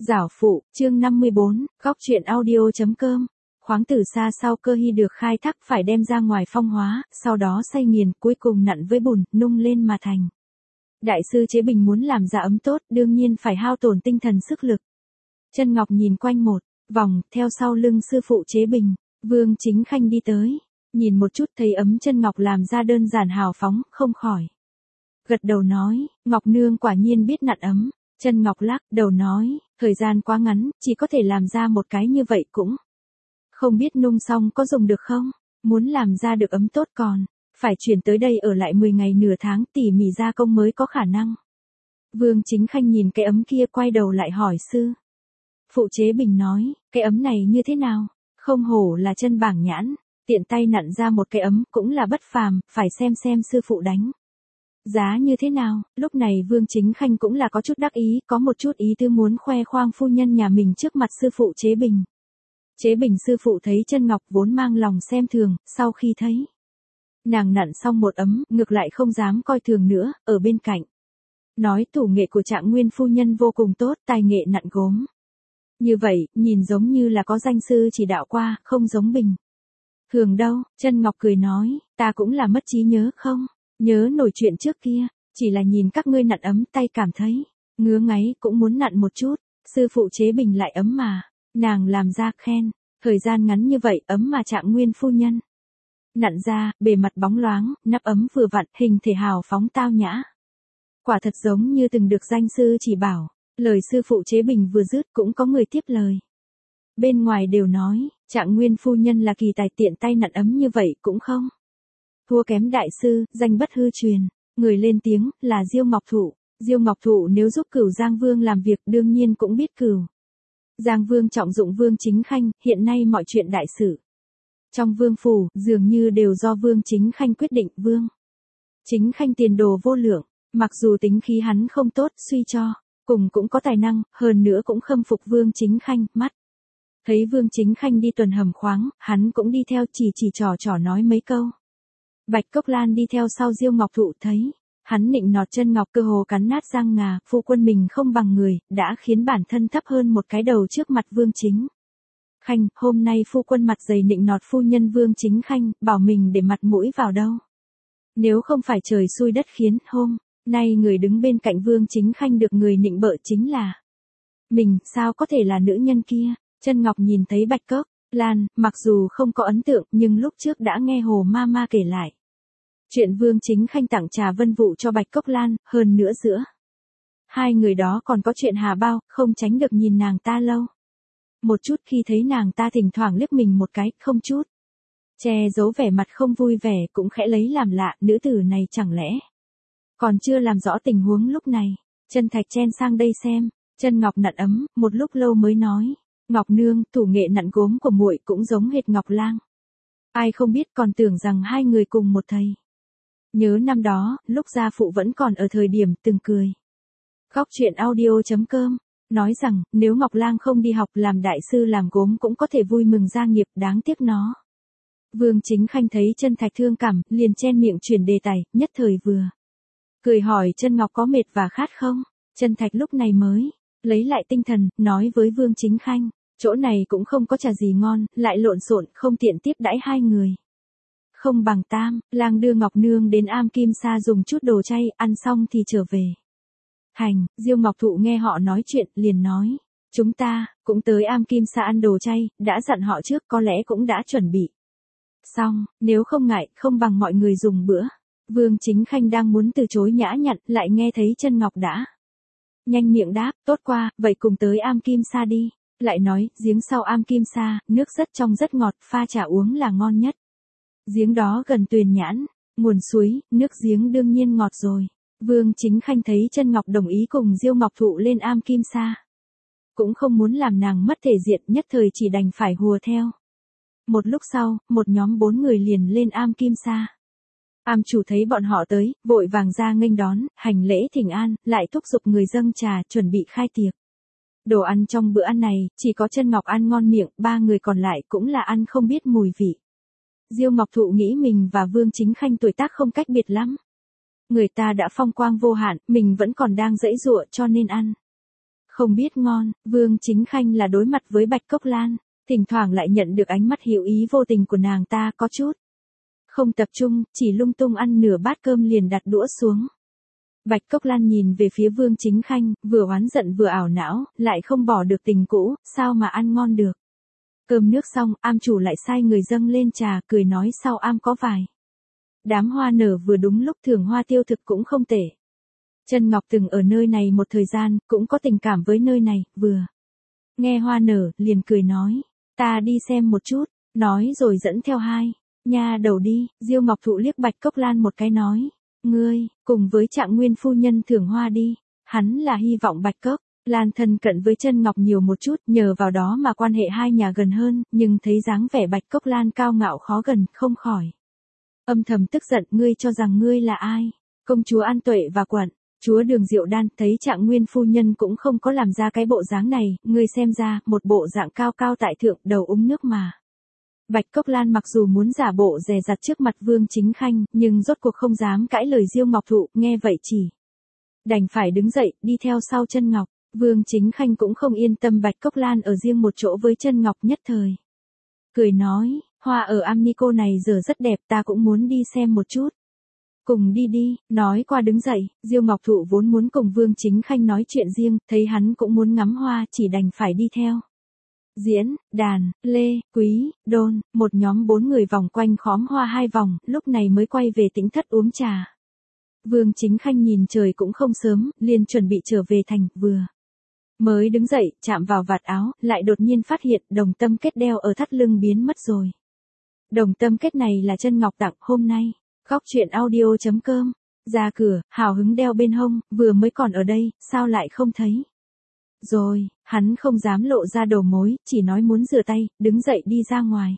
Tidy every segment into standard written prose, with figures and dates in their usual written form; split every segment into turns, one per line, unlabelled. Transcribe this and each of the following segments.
Giảo phụ, chương 54, góc truyện audio.com. Khoáng tử xa sau cơ hy được khai thác phải đem ra ngoài phong hóa, sau đó xay nghiền, cuối cùng nặn với bùn, nung lên mà thành. Đại sư chế bình muốn làm ra ấm tốt, đương nhiên phải hao tổn tinh thần sức lực. Chân Ngọc nhìn quanh một vòng, theo sau lưng sư phụ chế bình, Vương Chính Khanh đi tới, nhìn một chút thấy ấm Chân Ngọc làm ra đơn giản hào phóng, không khỏi gật đầu nói, Ngọc nương quả nhiên biết nặn ấm. Chân Ngọc lắc đầu nói, thời gian quá ngắn, chỉ có thể làm ra một cái như vậy cũng không biết nung xong có dùng được không, muốn làm ra được ấm tốt còn phải chuyển tới đây ở lại 10 ngày nửa tháng tỉ mỉ gia công mới có khả năng. Vương Chính Khanh nhìn cái ấm kia quay đầu lại hỏi sư phụ chế bình nói, cái ấm này như thế nào, không hổ là chân bảng nhãn, tiện tay nặn ra một cái ấm cũng là bất phàm, phải xem sư phụ đánh giá như thế nào. Lúc này Vương Chính Khanh cũng là có chút đắc ý, có một chút ý tư muốn khoe khoang phu nhân nhà mình trước mặt sư phụ chế bình. Chế bình sư phụ thấy Chân Ngọc vốn mang lòng xem thường, sau khi thấy nàng nặn xong một ấm, ngược lại không dám coi thường nữa, ở bên cạnh nói thủ nghệ của Trạng Nguyên phu nhân vô cùng tốt, tài nghệ nặn gốm như vậy, nhìn giống như là có danh sư chỉ đạo qua, không giống bình thường đâu. Chân Ngọc cười nói, ta cũng là mất trí nhớ không nhớ nổi chuyện trước kia, chỉ là nhìn các ngươi nặn ấm tay cảm thấy ngứa ngáy, cũng muốn nặn một chút. Sư phụ chế bình lại ấm mà nàng làm ra khen, thời gian ngắn như vậy ấm mà Trạng Nguyên phu nhân nặn ra, bề mặt bóng loáng, nắp ấm vừa vặn, hình thể hào phóng tao nhã, quả thật giống như từng được danh sư chỉ bảo. Lời sư phụ chế bình vừa dứt cũng có người tiếp lời. Bên ngoài đều nói, Trạng Nguyên phu nhân là kỳ tài, tiện tay nặn ấm như vậy cũng không thua kém đại sư, danh bất hư truyền. Người lên tiếng là Diêu Ngọc Thụ. Diêu Ngọc Thụ nếu giúp Cửu Giang Vương làm việc đương nhiên cũng biết Cửu Giang Vương trọng dụng Vương Chính Khanh, hiện nay mọi chuyện đại sự trong vương phủ dường như đều do Vương Chính Khanh quyết định. Vương Chính Khanh tiền đồ vô lượng, mặc dù tính khí hắn không tốt, suy cho cùng cũng có tài năng, hơn nữa cũng khâm phục Vương Chính Khanh. Mắt thấy Vương Chính Khanh đi tuần hầm khoáng, hắn cũng đi theo, chỉ trò nói mấy câu. Bạch Cốc Lan đi theo sau Diêu Ngọc Thụ thấy hắn nịnh nọt Chân Ngọc cơ hồ cắn nát răng ngà, phu quân mình không bằng người, đã khiến bản thân thấp hơn một cái đầu trước mặt Vương Chính Khanh. Hôm nay phu quân mặt dày nịnh nọt phu nhân Vương Chính Khanh, bảo mình để mặt mũi vào đâu. Nếu không phải trời xui đất khiến, hôm nay người đứng bên cạnh Vương Chính Khanh được người nịnh bợ chính là mình, sao có thể là nữ nhân kia. Chân Ngọc nhìn thấy Bạch Cốc Lan, mặc dù không có ấn tượng nhưng lúc trước đã nghe Hồ Mama kể lại chuyện Vương Chính Khanh tặng trà vân vụ cho Bạch Cốc Lan, hơn nữa giữa hai người đó còn có chuyện hà bao, không tránh được nhìn nàng ta lâu một chút. Khi thấy nàng ta thỉnh thoảng liếc mình một cái, không chút che giấu vẻ mặt không vui vẻ, cũng khẽ lấy làm lạ, nữ tử này chẳng lẽ còn chưa làm rõ tình huống. Lúc này Chân Thạch chen sang đây xem Chân Ngọc nặn ấm, một lúc lâu mới nói, Ngọc nương, thủ nghệ nặn gốm của muội cũng giống hệt Ngọc lang. Ai không biết, còn tưởng rằng hai người cùng một thầy. Nhớ năm đó, lúc gia phụ vẫn còn ở thời điểm từng cười. Góc truyện audio.com nói rằng, nếu Ngọc lang không đi học làm đại sư làm gốm cũng có thể vui mừng gia nghiệp, đáng tiếc nó. Vương Chính Khanh thấy Chân Thạch thương cảm, liền chen miệng chuyển đề tài, nhất thời vừa cười hỏi Chân Ngọc có mệt và khát không. Chân Thạch lúc này mới lấy lại tinh thần, nói với Vương Chính Khanh, chỗ này cũng không có trà gì ngon, lại lộn xộn, không tiện tiếp đãi hai người. Không bằng Tam lang đưa Ngọc nương đến Am Kim Sa dùng chút đồ chay, ăn xong thì trở về thành. Diêu Ngọc Thụ nghe họ nói chuyện, liền nói, chúng ta cũng tới Am Kim Sa ăn đồ chay, đã dặn họ trước, có lẽ cũng đã chuẩn bị xong, nếu không ngại, không bằng mọi người dùng bữa. Vương Chính Khanh đang muốn từ chối nhã nhặn, lại nghe thấy Chân Ngọc đã nhanh miệng đáp, tốt quá, vậy cùng tới Am Kim Sa đi. Lại nói, giếng sau Am Kim Sa, nước rất trong rất ngọt, pha trà uống là ngon nhất. Giếng đó gần Tuyền Nhãn, nguồn suối, nước giếng đương nhiên ngọt rồi. Vương Chính Khanh thấy Chân Ngọc đồng ý cùng Diêu Ngọc Thụ lên Am Kim Sa, cũng không muốn làm nàng mất thể diện, nhất thời chỉ đành phải hùa theo. Một lúc sau, một nhóm 4 người liền lên Am Kim Sa. Am chủ thấy bọn họ tới, vội vàng ra nghênh đón, hành lễ thỉnh an, lại thúc giục người dâng trà, chuẩn bị khai tiệc. Đồ ăn trong bữa ăn này, chỉ có Chân Ngọc ăn ngon miệng, 3 người còn lại cũng là ăn không biết mùi vị. Diêu Ngọc Thụ nghĩ mình và Vương Chính Khanh tuổi tác không cách biệt lắm. Người ta đã phong quang vô hạn, mình vẫn còn đang giãy giụa, cho nên ăn Không biết ngon, Vương Chính Khanh là đối mặt với Bạch Cốc Lan, thỉnh thoảng lại nhận được ánh mắt hữu ý vô tình của nàng ta có chút. Không tập trung, chỉ lung tung ăn nửa bát cơm liền đặt đũa xuống. Bạch Cốc Lan nhìn về phía Vương Chính Khanh, vừa oán giận vừa ảo não, lại không bỏ được tình cũ, sao mà ăn ngon được. Cơm nước xong, am chủ lại sai người dâng lên trà, cười nói sau am có vài đám hoa nở vừa đúng lúc, thưởng hoa tiêu thực cũng không tệ. Chân Ngọc từng ở nơi này một thời gian, cũng có tình cảm với nơi này, vừa nghe hoa nở, liền cười nói, ta đi xem một chút, nói rồi dẫn theo hai nha đầu đi. Diêu Ngọc Thụ liếc Bạch Cốc Lan một cái nói, ngươi, cùng với Trạng Nguyên phu nhân thưởng hoa đi. Hắn là hy vọng Bạch Cốc Lan thân cận với Chân Ngọc nhiều một chút, nhờ vào đó mà quan hệ hai nhà gần hơn, nhưng thấy dáng vẻ Bạch Cốc Lan cao ngạo khó gần, không khỏi âm thầm tức giận, ngươi cho rằng ngươi là ai? Công chúa An Tuệ và quận chúa Đường Diệu Đan. Thấy Trạng Nguyên phu nhân cũng không có làm ra cái bộ dáng này, ngươi xem ra, một bộ dạng cao cao tại thượng, đầu uống nước mà. Bạch Cốc Lan mặc dù muốn giả bộ dè dặt trước mặt Vương Chính Khanh, nhưng rốt cuộc không dám cãi lời Diêu Ngọc Thụ, nghe vậy chỉ đành phải đứng dậy, đi theo sau Chân Ngọc. Vương Chính Khanh cũng không yên tâm Bạch Cốc Lan ở riêng một chỗ với Chân Ngọc, nhất thời cười nói, hoa ở Amnico này giờ rất đẹp, ta cũng muốn đi xem một chút. Cùng đi đi, nói qua đứng dậy. Diêu Ngọc Thụ vốn muốn cùng Vương Chính Khanh nói chuyện riêng, thấy hắn cũng muốn ngắm hoa, chỉ đành phải đi theo. Diễn, Đàn, Lê, Quý, Đôn, một nhóm 4 người vòng quanh khóm hoa 2 vòng, lúc này mới quay về Tĩnh Thất uống trà. Vương Chính Khanh nhìn trời cũng không sớm, liền chuẩn bị trở về thành, vừa mới đứng dậy, chạm vào vạt áo, lại đột nhiên phát hiện đồng tâm kết đeo ở thắt lưng biến mất rồi. Đồng tâm kết này là Chân Ngọc tặng hôm nay. Góc truyện audio.com. Ra cửa, hào hứng đeo bên hông, vừa mới còn ở đây, sao lại không thấy? Rồi, hắn không dám lộ ra đầu mối, chỉ nói muốn rửa tay, đứng dậy đi ra ngoài.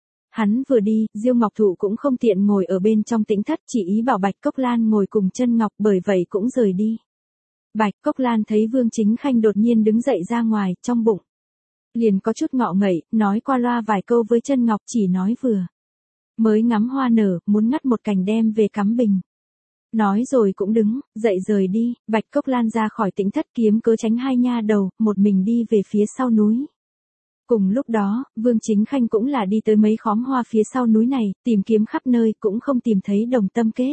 Hắn vừa đi, Diêu Ngọc Thụ cũng không tiện ngồi ở bên trong Tĩnh Thất, chỉ ý bảo Bạch Cốc Lan ngồi cùng Chân Ngọc, bởi vậy cũng rời đi. Bạch Cốc Lan thấy Vương Chính Khanh đột nhiên đứng dậy ra ngoài, trong bụng liền có chút ngọ ngậy, nói qua loa vài câu với Chân Ngọc, chỉ nói vừa mới ngắm hoa nở, muốn ngắt một cành đem về cắm bình. Nói rồi cũng đứng dậy rời đi. Bạch Cốc Lan ra khỏi Tĩnh Thất, kiếm cớ tránh hai nha đầu, một mình đi về phía sau núi. Cùng lúc đó, Vương Chính Khanh cũng là đi tới mấy khóm hoa phía sau núi này, tìm kiếm khắp nơi cũng không tìm thấy đồng tâm kết.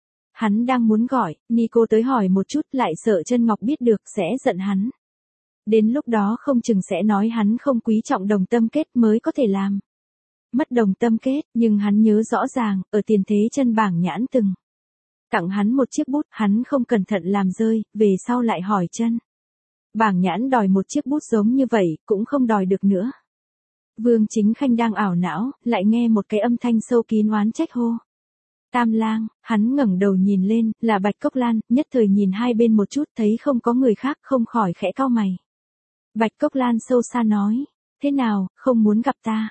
Hắn đang muốn gọi Nico tới hỏi một chút, lại sợ Chân Ngọc biết được sẽ giận hắn. Đến lúc đó không chừng sẽ nói hắn không quý trọng đồng tâm kết mới có thể làm mất đồng tâm kết, nhưng hắn nhớ rõ ràng, ở tiền thế Chân Bảng Nhãn từng tặng hắn một chiếc bút, hắn không cẩn thận làm rơi, về sau lại hỏi Chân Bảng Nhãn đòi một chiếc bút giống như vậy, cũng không đòi được nữa. Vương Chính Khanh đang ảo não, lại nghe một cái âm thanh sâu kín oán trách hô. Tam lang, hắn ngẩng đầu nhìn lên, là Bạch Cốc Lan, nhất thời nhìn hai bên một chút, thấy không có người khác, không khỏi khẽ cau mày. Bạch Cốc Lan sâu xa nói, thế nào, không muốn gặp ta?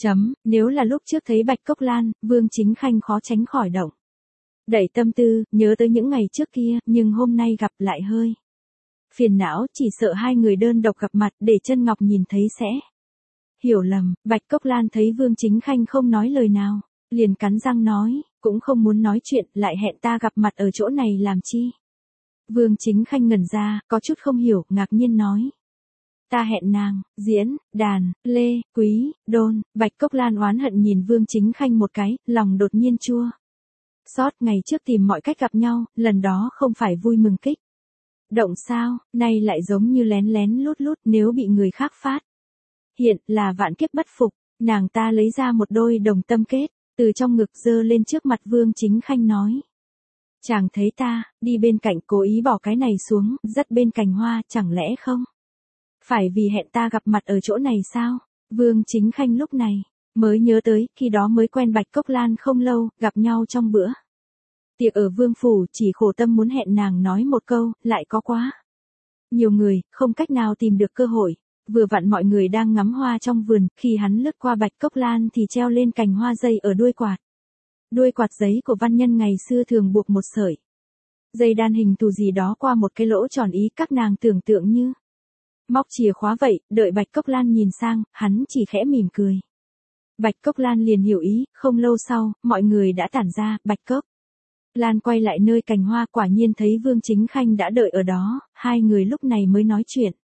Nếu là lúc trước thấy Bạch Cốc Lan, Vương Chính Khanh khó tránh khỏi động đẩy tâm tư, nhớ tới những ngày trước kia, nhưng hôm nay gặp lại hơi phiền não, chỉ sợ hai người đơn độc gặp mặt, để Chân Ngọc nhìn thấy sẽ hiểu lầm. Bạch Cốc Lan thấy Vương Chính Khanh không nói lời nào, liền cắn răng nói, cũng không muốn nói chuyện, lại hẹn ta gặp mặt ở chỗ này làm chi? Vương Chính Khanh ngẩn ra, có chút không hiểu, ngạc nhiên nói. Ta hẹn nàng, Diễn, Đàn, Lê, Quý, Đôn. Bạch Cốc Lan oán hận nhìn Vương Chính Khanh một cái, lòng đột nhiên chua xót, ngày trước tìm mọi cách gặp nhau, lần đó không phải vui mừng kích động sao, nay lại giống như lén lén lút lút, nếu bị người khác phát hiện là vạn kiếp bất phục. Nàng ta lấy ra một đôi đồng tâm kết, từ trong ngực giơ lên trước mặt Vương Chính Khanh nói. Chàng thấy ta, đi bên cạnh cố ý bỏ cái này xuống, dắt bên cành hoa, chẳng lẽ không phải vì hẹn ta gặp mặt ở chỗ này sao? Vương Chính Khanh lúc này mới nhớ tới, khi đó mới quen Bạch Cốc Lan không lâu, gặp nhau trong bữa tiệc ở Vương Phủ, chỉ khổ tâm muốn hẹn nàng nói một câu, lại có quá nhiều người, không cách nào tìm được cơ hội. Vừa vặn mọi người đang ngắm hoa trong vườn, khi hắn lướt qua Bạch Cốc Lan thì treo lên cành hoa dây ở đuôi quạt. Đuôi quạt giấy của văn nhân ngày xưa thường buộc một sợi dây đan hình thù gì đó qua một cái lỗ tròn, ý các nàng tưởng tượng như móc chìa khóa vậy. Đợi Bạch Cốc Lan nhìn sang, hắn chỉ khẽ mỉm cười. Bạch Cốc Lan liền hiểu ý, không lâu sau, mọi người đã tản ra. Bạch Cốc Lan quay lại nơi cành hoa, quả nhiên thấy Vương Chính Khanh đã đợi ở đó, hai người lúc này mới nói chuyện.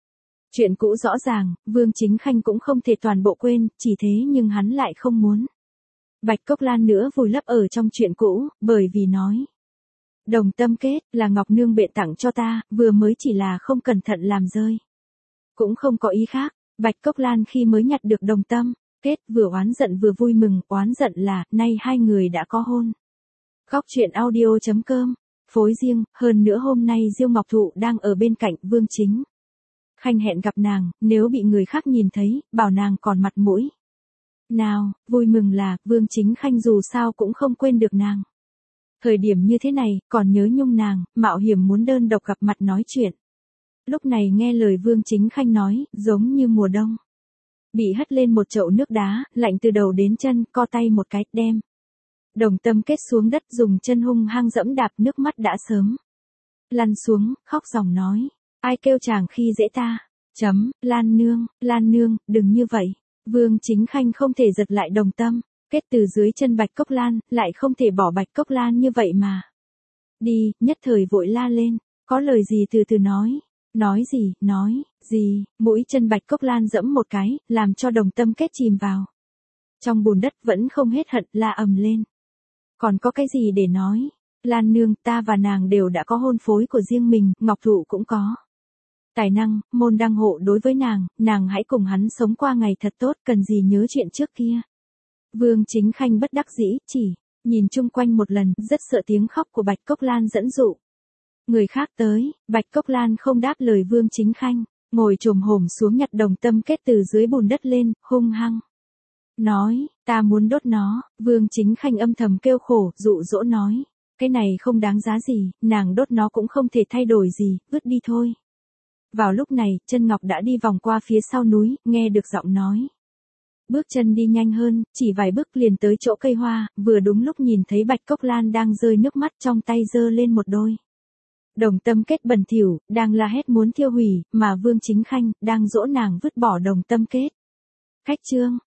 Chuyện cũ rõ ràng, Vương Chính Khanh cũng không thể toàn bộ quên, chỉ thế nhưng hắn lại không muốn. Bạch Cốc Lan nữa vùi lấp ở trong chuyện cũ, bởi vì nói. Đồng tâm kết là Ngọc Nương biện tặng cho ta, vừa mới chỉ là không cẩn thận làm rơi. Cũng không có ý khác, Bạch Cốc Lan khi mới nhặt được đồng tâm kết vừa oán giận vừa vui mừng, oán giận là, nay hai người đã có hôn. Góc truyện audio.com, phối riêng, hơn nữa hôm nay Diêu Ngọc Thụ đang ở bên cạnh Vương Chính Khanh hẹn gặp nàng, nếu bị người khác nhìn thấy, bảo nàng còn mặt mũi. Nào, vui mừng là, Vương Chính Khanh dù sao cũng không quên được nàng. Thời điểm như thế này, còn nhớ nhung nàng, mạo hiểm muốn đơn độc gặp mặt nói chuyện. Lúc này nghe lời Vương Chính Khanh nói, giống như mùa đông. Bị hất lên một chậu nước đá, lạnh từ đầu đến chân, co tay một cái, đem. Đồng tâm kết xuống đất dùng chân hung hăng dẫm đạp, nước mắt đã sớm lăn xuống, khóc ròng nói. Ai kêu chàng khi dễ ta? Lan nương, đừng như vậy. Vương Chính Khanh không thể giật lại đồng tâm kết từ dưới chân Bạch Cốc Lan, lại không thể bỏ Bạch Cốc Lan như vậy mà. Đi, nhất thời vội la lên, có lời gì từ từ nói. Nói gì, mũi chân Bạch Cốc Lan dẫm một cái, làm cho đồng tâm kết chìm vào. Trong bùn đất vẫn không hết hận, la ầm lên. Còn có cái gì để nói? Lan nương, ta và nàng đều đã có hôn phối của riêng mình, Ngọc Thụ cũng có. Tài năng, môn đăng hộ đối với nàng hãy cùng hắn sống qua ngày thật tốt, cần gì nhớ chuyện trước kia. Vương Chính Khanh bất đắc dĩ, chỉ nhìn chung quanh một lần, rất sợ tiếng khóc của Bạch Cốc Lan dẫn dụ. Người khác tới, Bạch Cốc Lan không đáp lời Vương Chính Khanh, ngồi chồm hổm xuống nhặt đồng tâm kết từ dưới bùn đất lên, hung hăng. Nói, ta muốn đốt nó, Vương Chính Khanh âm thầm kêu khổ, dụ dỗ nói. Cái này không đáng giá gì, nàng đốt nó cũng không thể thay đổi gì, vứt đi thôi. Vào lúc này, chân Ngọc đã đi vòng qua phía sau núi, nghe được giọng nói. Bước chân đi nhanh hơn, chỉ vài bước liền tới chỗ cây hoa, vừa đúng lúc nhìn thấy Bạch Cốc Lan đang rơi nước mắt, trong tay giơ lên một đôi. Đồng tâm kết bẩn thỉu, đang la hét muốn thiêu hủy, mà Vương Chính Khanh đang dỗ nàng vứt bỏ đồng tâm kết. Khách trương,